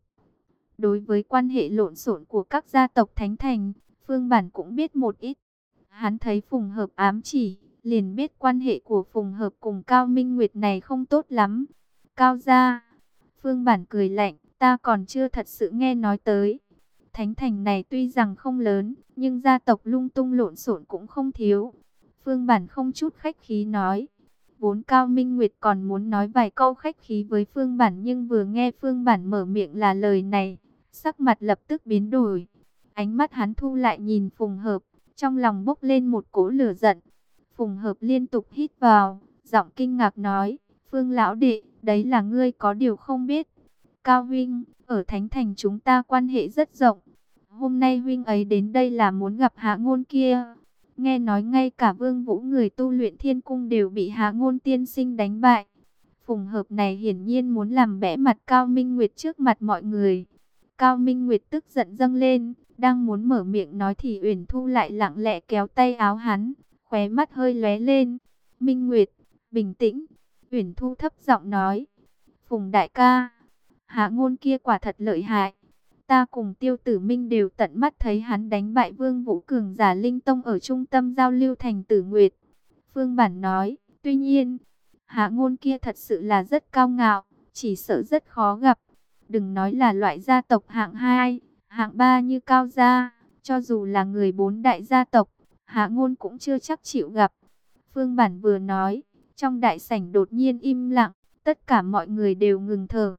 Đối với quan hệ lộn xộn của các gia tộc Thánh Thành, Phương Bản cũng biết một ít. Hắn thấy Phùng Hợp ám chỉ, liền biết quan hệ của Phùng Hợp cùng Cao Minh Nguyệt này không tốt lắm. Cao gia, Phương Bản cười lạnh, ta còn chưa thật sự nghe nói tới. Thánh Thành này tuy rằng không lớn, nhưng gia tộc lung tung lộn xộn cũng không thiếu. Phương Bản không chút khách khí nói. Vốn Cao Minh Nguyệt còn muốn nói vài câu khách khí với Phương Bản, nhưng vừa nghe Phương Bản mở miệng là lời này, sắc mặt lập tức biến đổi. Ánh mắt hắn thu lại nhìn Phùng Hợp, trong lòng bốc lên một cỗ lửa giận. Phùng Hợp liên tục hít vào, giọng kinh ngạc nói, Phương lão đệ, đấy là ngươi có điều không biết. Cao huynh, ở Thánh Thành chúng ta quan hệ rất rộng. Hôm nay huynh ấy đến đây là muốn gặp Hạ Ngôn kia. Nghe nói ngay cả Vương Vũ, người tu luyện Thiên Cung, đều bị Hạ Ngôn tiên sinh đánh bại. Phùng Hợp này hiển nhiên muốn làm bẽ mặt Cao Minh Nguyệt trước mặt mọi người. Cao Minh Nguyệt tức giận dâng lên, đang muốn mở miệng nói thì Uyển Thu lại lặng lẽ kéo tay áo hắn, khóe mắt hơi lóe lên. Minh Nguyệt, bình tĩnh. Uyển Thu thấp giọng nói. Phùng đại ca, Hạ Ngôn kia quả thật lợi hại. Ta cùng Tiêu Tử Minh đều tận mắt thấy hắn đánh bại Vương Vũ, cường giả Linh Tông ở trung tâm giao lưu thành Tử Nguyệt. Phương Bản nói, tuy nhiên, Hạ Ngôn kia thật sự là rất cao ngạo, chỉ sợ rất khó gặp. Đừng nói là loại gia tộc hạng 2, hạng 3 như Cao gia, cho dù là người 4 đại gia tộc, Hạ Ngôn cũng chưa chắc chịu gặp. Phương Bản vừa nói, trong đại sảnh đột nhiên im lặng, tất cả mọi người đều ngừng thở.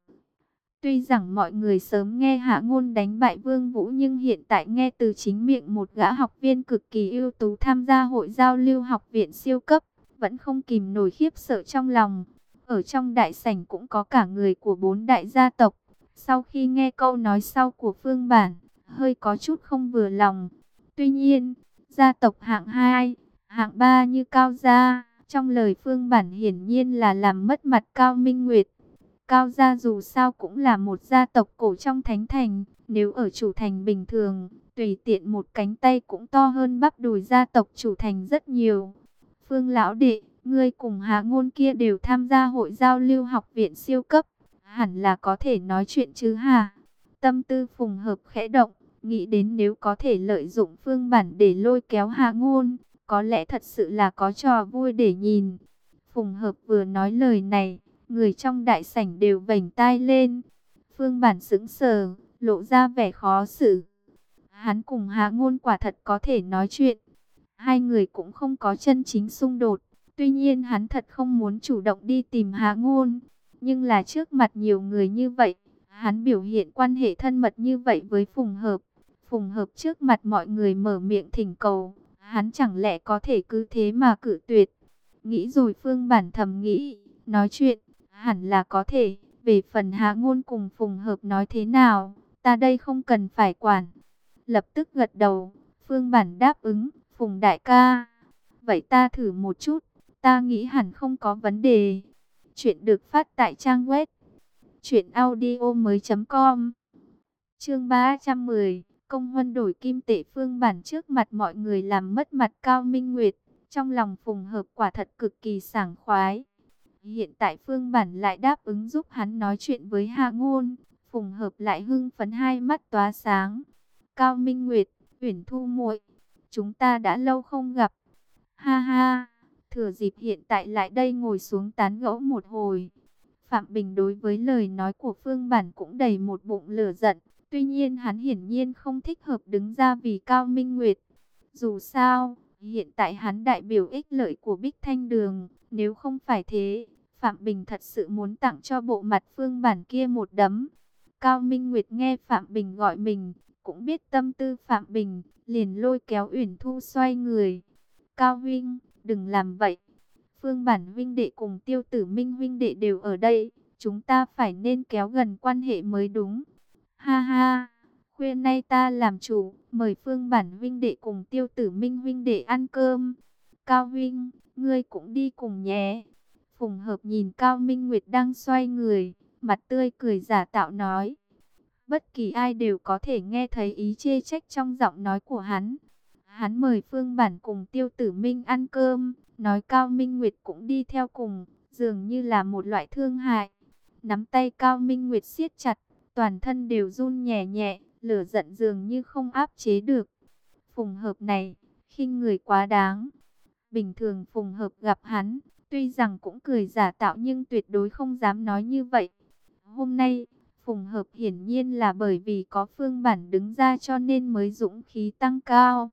Tuy rằng mọi người sớm nghe Hạ Ngôn đánh bại Vương Vũ, nhưng hiện tại nghe từ chính miệng một gã học viên cực kỳ ưu tú tham gia hội giao lưu học viện siêu cấp, vẫn không kìm nổi khiếp sợ trong lòng. Ở trong đại sảnh cũng có cả người của 4 đại gia tộc. Sau khi nghe câu nói sau của Phương Bản, hơi có chút không vừa lòng. Tuy nhiên, gia tộc hạng 2, hạng 3 như Cao gia, trong lời Phương Bản hiển nhiên là làm mất mặt Cao Minh Nguyệt. Cao gia dù sao cũng là một gia tộc cổ trong Thánh Thành, nếu ở chủ thành bình thường, tùy tiện một cánh tay cũng to hơn bắp đùi gia tộc chủ thành rất nhiều. Phương lão đệ, ngươi cùng Hạ Ngôn kia đều tham gia hội giao lưu học viện siêu cấp, hẳn là có thể nói chuyện chứ hả? Tâm tư Phùng Hợp khẽ động, nghĩ đến nếu có thể lợi dụng Phương Bản để lôi kéo Hạ Ngôn, có lẽ thật sự là có trò vui để nhìn. Phùng Hợp vừa nói lời này, người trong đại sảnh đều vểnh tai lên. Phương Bản sững sờ, lộ ra vẻ khó xử. Hắn cùng Hạ Ngôn quả thật có thể nói chuyện. Hai người cũng không có chân chính xung đột. Tuy nhiên hắn thật không muốn chủ động đi tìm Hạ Ngôn. Nhưng là trước mặt nhiều người như vậy, hắn biểu hiện quan hệ thân mật như vậy với Phùng Hợp. Phùng Hợp trước mặt mọi người mở miệng thỉnh cầu. Hắn chẳng lẽ có thể cứ thế mà cự tuyệt. Nghĩ rồi Phương Bản thầm nghĩ, nói chuyện hẳn là có thể. Về phần Hạ Ngôn cùng Phùng Hợp nói thế nào, ta đây không cần phải quản. Lập tức gật đầu, Phương Bản đáp ứng, Phùng đại ca. Vậy ta thử một chút, ta nghĩ hẳn không có vấn đề. Chuyện được phát tại trang web truyệnaudiomoi.com. Chương 310, công huân đổi kim tệ. Phương Bản trước mặt mọi người làm mất mặt Cao Minh Nguyệt, trong lòng Phùng Hợp quả thật cực kỳ sảng khoái. Hiện tại Phương Bản lại đáp ứng giúp hắn nói chuyện với Hạ Ngôn, Phùng Hợp lại hưng phấn, hai mắt tỏa sáng. Cao Minh Nguyệt, Uyển Thu muội, chúng ta đã lâu không gặp. Ha ha, thừa dịp hiện tại lại đây ngồi xuống tán gẫu một hồi. Phạm Bình đối với lời nói của Phương Bản cũng đầy một bụng lửa giận. Tuy nhiên hắn hiển nhiên không thích hợp đứng ra vì Cao Minh Nguyệt. Dù sao, hiện tại hắn đại biểu ích lợi của Bích Thanh Đường. Nếu không phải thế, Phạm Bình thật sự muốn tặng cho bộ mặt Phương Bản kia một đấm. Cao Minh Nguyệt nghe Phạm Bình gọi mình, cũng biết tâm tư Phạm Bình, liền lôi kéo Uyển Thu xoay người. Cao huynh, đừng làm vậy. Phương Bản huynh đệ cùng Tiêu Tử Minh huynh đệ đều ở đây, chúng ta phải nên kéo gần quan hệ mới đúng. Ha ha, khuya nay ta làm chủ, mời Phương Bản huynh đệ cùng Tiêu Tử Minh huynh đệ ăn cơm. Cao huynh, ngươi cũng đi cùng nhé. Phùng Hợp nhìn Cao Minh Nguyệt đang xoay người, mặt tươi cười giả tạo nói. Bất kỳ ai đều có thể nghe thấy ý chê trách trong giọng nói của hắn. Hắn mời Phương Bản cùng Tiêu Tử Minh ăn cơm, nói Cao Minh Nguyệt cũng đi theo cùng, dường như là một loại thương hại. Nắm tay Cao Minh Nguyệt siết chặt, toàn thân đều run nhẹ nhẹ, lửa giận dường như không áp chế được. Phùng Hợp này, khinh người quá đáng. Bình thường Phùng Hợp gặp hắn, tuy rằng cũng cười giả tạo nhưng tuyệt đối không dám nói như vậy. Hôm nay, Phùng Hợp hiển nhiên là bởi vì có Phương Bản đứng ra cho nên mới dũng khí tăng cao.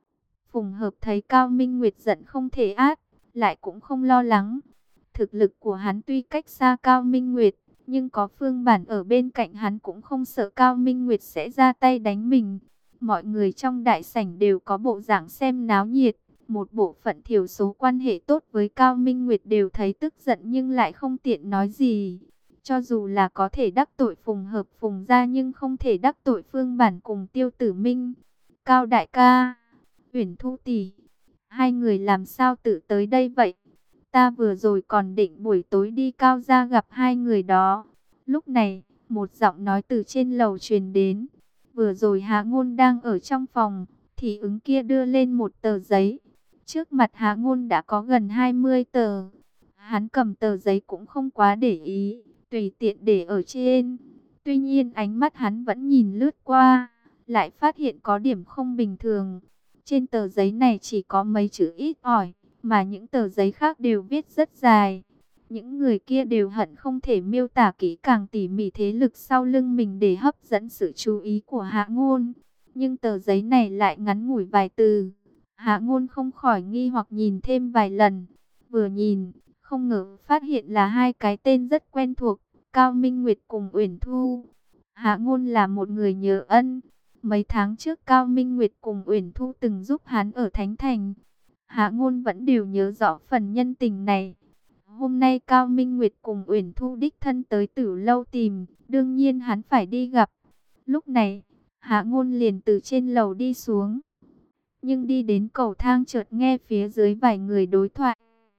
Phùng Hợp thấy Cao Minh Nguyệt giận không thể át, lại cũng không lo lắng. Thực lực của hắn tuy cách xa Cao Minh Nguyệt, nhưng có Phương Bản ở bên cạnh hắn cũng không sợ Cao Minh Nguyệt sẽ ra tay đánh mình. Mọi người trong đại sảnh đều có bộ dạng xem náo nhiệt. Một bộ phận thiểu số quan hệ tốt với Cao Minh Nguyệt đều thấy tức giận nhưng lại không tiện nói gì. Cho dù là có thể đắc tội Phùng Hợp Phùng gia nhưng không thể đắc tội Phương Bản cùng Tiêu Tử Minh. Cao đại ca, Uyển Thu tỷ, hai người làm sao tự tới đây vậy? Ta vừa rồi còn định buổi tối đi Cao gia gặp hai người đó. Lúc này, một giọng nói từ trên lầu truyền đến. Vừa rồi Hạ Ngôn đang ở trong phòng, thì ứng kia đưa lên một tờ giấy. Trước mặt Hạ Ngôn đã có gần 20 tờ. Hắn cầm tờ giấy cũng không quá để ý, tùy tiện để ở trên. Tuy nhiên ánh mắt hắn vẫn nhìn lướt qua, lại phát hiện có điểm không bình thường. Trên tờ giấy này chỉ có mấy chữ ít ỏi, mà những tờ giấy khác đều viết rất dài. Những người kia đều hận không thể miêu tả kỹ càng tỉ mỉ thế lực sau lưng mình để hấp dẫn sự chú ý của Hạ Ngôn. Nhưng tờ giấy này lại ngắn ngủi vài từ. Hạ Ngôn không khỏi nghi hoặc nhìn thêm vài lần. Vừa nhìn, không ngờ phát hiện là hai cái tên rất quen thuộc, Cao Minh Nguyệt cùng Uyển Thu. Hạ Ngôn là một người nhớ ân. Mấy tháng trước Cao Minh Nguyệt cùng Uyển Thu từng giúp hắn ở Thánh Thành. Hạ Ngôn vẫn đều nhớ rõ phần nhân tình này. Hôm nay Cao Minh Nguyệt cùng Uyển Thu đích thân tới Tử Lâu tìm, đương nhiên hắn phải đi gặp. Lúc này, Hạ Ngôn liền từ trên lầu đi xuống. Nhưng đi đến cầu thang chợt nghe phía dưới vài người đối thoại.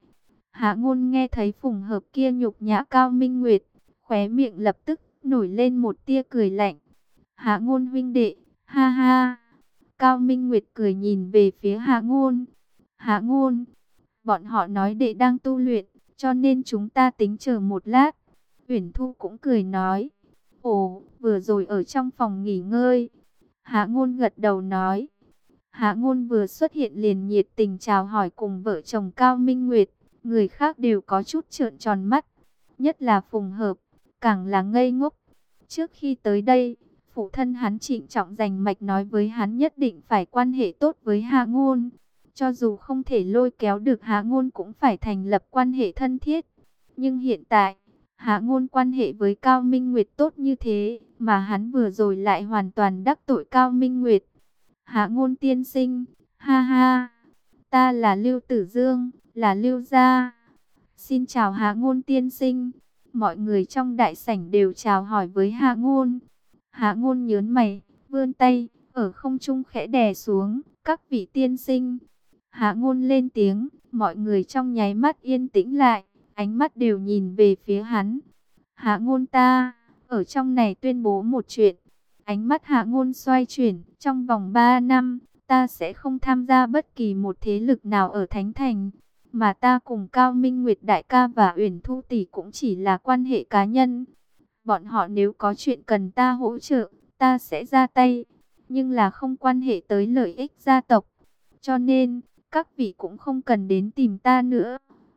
Hạ Ngôn nghe thấy Phùng Hợp kia nhục nhã Cao Minh Nguyệt, khóe miệng lập tức nổi lên một tia cười lạnh. Hạ Ngôn huynh đệ, ha ha. Cao Minh Nguyệt cười nhìn về phía Hạ Ngôn. Hạ Ngôn, bọn họ nói đệ đang tu luyện, cho nên chúng ta tính chờ một lát. Uyển Thu cũng cười nói. Ồ, vừa rồi ở trong phòng nghỉ ngơi. Hạ Ngôn gật đầu nói. Hạ Ngôn vừa xuất hiện liền nhiệt tình chào hỏi cùng vợ chồng Cao Minh Nguyệt. Người khác đều có chút trợn tròn mắt. Nhất là Phùng Hợp, càng là ngây ngốc. Trước khi tới đây, phụ thân hắn trịnh trọng rành mạch nói với hắn nhất định phải quan hệ tốt với Hạ Ngôn. Cho dù không thể lôi kéo được Hạ Ngôn cũng phải thành lập quan hệ thân thiết. Nhưng hiện tại, Hạ Ngôn quan hệ với Cao Minh Nguyệt tốt như thế, mà hắn vừa rồi lại hoàn toàn đắc tội Cao Minh Nguyệt. Hạ Ngôn tiên sinh, ha ha, ta là Lưu Tử Dương, là Lưu gia. Xin chào Hạ Ngôn tiên sinh. Mọi người trong đại sảnh đều chào hỏi với Hạ Ngôn. Hạ Ngôn nhớn mày, vươn tay, ở không trung khẽ đè xuống, các vị tiên sinh. Hạ Ngôn lên tiếng, mọi người trong nháy mắt yên tĩnh lại, ánh mắt đều nhìn về phía hắn. Hạ Ngôn ta, ở trong này tuyên bố một chuyện. Ánh mắt Hạ Ngôn xoay chuyển, trong vòng 3 năm, ta sẽ không tham gia bất kỳ một thế lực nào ở Thánh Thành. Mà ta cùng Cao Minh Nguyệt đại ca và Uyển Thu tỷ cũng chỉ là quan hệ cá nhân. Bọn họ nếu có chuyện cần ta hỗ trợ, ta sẽ ra tay. Nhưng là không quan hệ tới lợi ích gia tộc. Cho nên, các vị cũng không cần đến tìm ta nữa.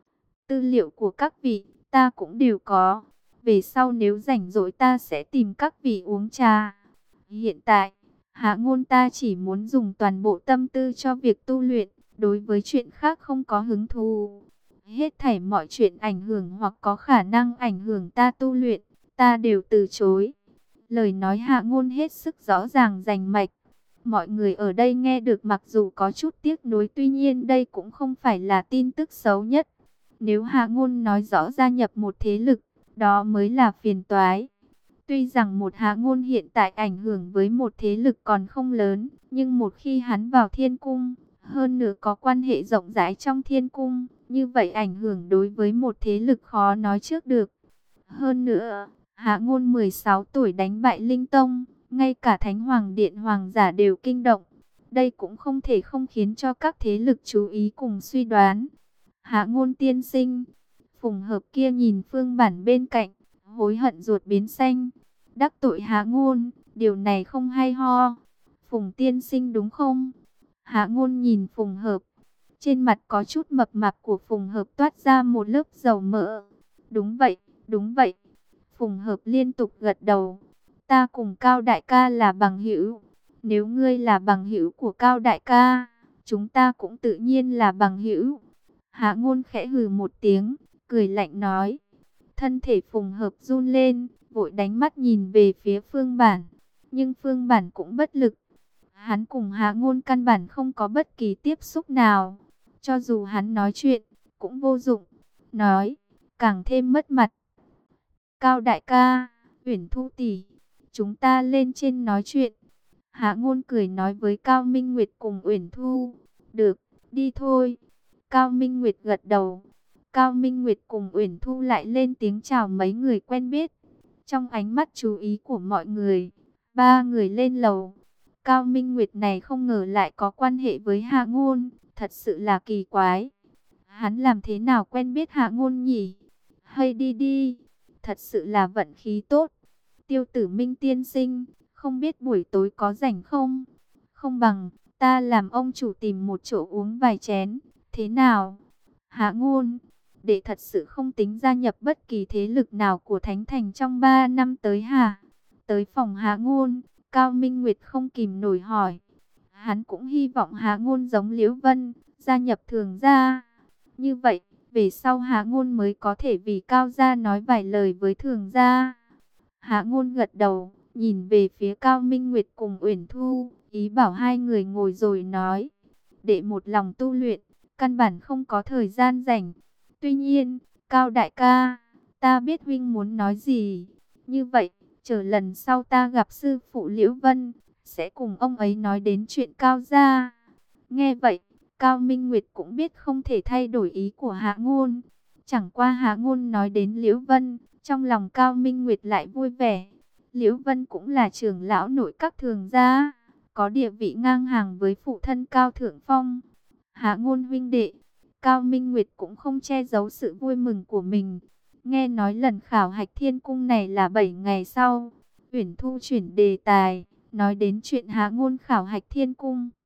Tư liệu của các vị, ta cũng đều có. Về sau nếu rảnh rỗi ta sẽ tìm các vị uống trà. Hiện tại, Hạ Ngôn ta chỉ muốn dùng toàn bộ tâm tư cho việc tu luyện. Đối với chuyện khác không có hứng thú. Hết thảy mọi chuyện ảnh hưởng hoặc có khả năng ảnh hưởng ta tu luyện, ta đều từ chối. Lời nói Hạ Ngôn hết sức rõ ràng rành mạch. Mọi người ở đây nghe được mặc dù có chút tiếc nuối, tuy nhiên đây cũng không phải là tin tức xấu nhất. Nếu Hạ Ngôn nói rõ gia nhập một thế lực, đó mới là phiền toái. Tuy rằng một Hạ Ngôn hiện tại ảnh hưởng với một thế lực còn không lớn, nhưng một khi hắn vào thiên cung, hơn nữa có quan hệ rộng rãi trong thiên cung, như vậy ảnh hưởng đối với một thế lực khó nói trước được. Hơn nữa, Hạ Ngôn 16 tuổi đánh bại Linh Tông, ngay cả Thánh Hoàng Điện Hoàng giả đều kinh động. Đây cũng không thể không khiến cho các thế lực chú ý cùng suy đoán. Hạ Ngôn tiên sinh, Phùng Hợp kia nhìn Phương Bản bên cạnh, hối hận ruột biến xanh. Đắc tội Hạ Ngôn, điều này không hay ho. Phùng tiên sinh đúng không? Hạ Ngôn nhìn Phùng Hợp, trên mặt có chút mập mạp của Phùng Hợp toát ra một lớp dầu mỡ. Đúng vậy, đúng vậy. Phùng Hợp liên tục gật đầu. Ta cùng Cao đại ca là bằng hữu. Nếu ngươi là bằng hữu của Cao đại ca, chúng ta cũng tự nhiên là bằng hữu. Hạ Ngôn khẽ hừ một tiếng, cười lạnh nói. Thân thể Phùng Hợp run lên, vội đánh mắt nhìn về phía Phương Bản. Nhưng Phương Bản cũng bất lực. Hắn cùng Hạ Ngôn căn bản không có bất kỳ tiếp xúc nào. Cho dù hắn nói chuyện, cũng vô dụng. Nói, càng thêm mất mặt. Cao đại ca, Uyển Thu tỷ, chúng ta lên trên nói chuyện. Hạ Ngôn cười nói với Cao Minh Nguyệt cùng Uyển Thu. Được, đi thôi. Cao Minh Nguyệt gật đầu. Cao Minh Nguyệt cùng Uyển Thu lại lên tiếng chào mấy người quen biết. Trong ánh mắt chú ý của mọi người, ba người lên lầu. Cao Minh Nguyệt này không ngờ lại có quan hệ với Hạ Ngôn, thật sự là kỳ quái. Hắn làm thế nào quen biết Hạ Ngôn nhỉ? Hay đi đi, thật sự là vận khí tốt. Tiêu Tử Minh tiên sinh, không biết buổi tối có rảnh không? Không bằng, ta làm ông chủ tìm một chỗ uống vài chén, thế nào? Hạ Ngôn, để thật sự không tính gia nhập bất kỳ thế lực nào của Thánh Thành trong 3 năm tới hả? Tới phòng Hạ Ngôn, Cao Minh Nguyệt không kìm nổi hỏi. Hắn cũng hy vọng Hạ Ngôn giống Liễu Vân, gia nhập Thường gia. Như vậy, về sau Hạ Ngôn mới có thể vì Cao gia nói vài lời với Thường gia. Hạ Ngôn gật đầu, nhìn về phía Cao Minh Nguyệt cùng Uyển Thu, ý bảo hai người ngồi rồi nói. Để một lòng tu luyện, căn bản không có thời gian rảnh. Tuy nhiên, Cao đại ca, ta biết huynh muốn nói gì. Như vậy, chờ lần sau ta gặp sư phụ Liễu Vân, sẽ cùng ông ấy nói đến chuyện Cao gia. Nghe vậy, Cao Minh Nguyệt cũng biết không thể thay đổi ý của Hạ Ngôn. Chẳng qua Hạ Ngôn nói đến Liễu Vân, trong lòng Cao Minh Nguyệt lại vui vẻ. Liễu Vân cũng là trưởng lão nội các Thường gia, có địa vị ngang hàng với phụ thân Cao Thượng Phong. Hạ Ngôn huynh đệ, Cao Minh Nguyệt cũng không che giấu sự vui mừng của mình. Nghe nói lần khảo hạch thiên cung này là 7 ngày sau. Uyển Thu chuyển đề tài, nói đến chuyện Hạ Ngôn khảo hạch thiên cung.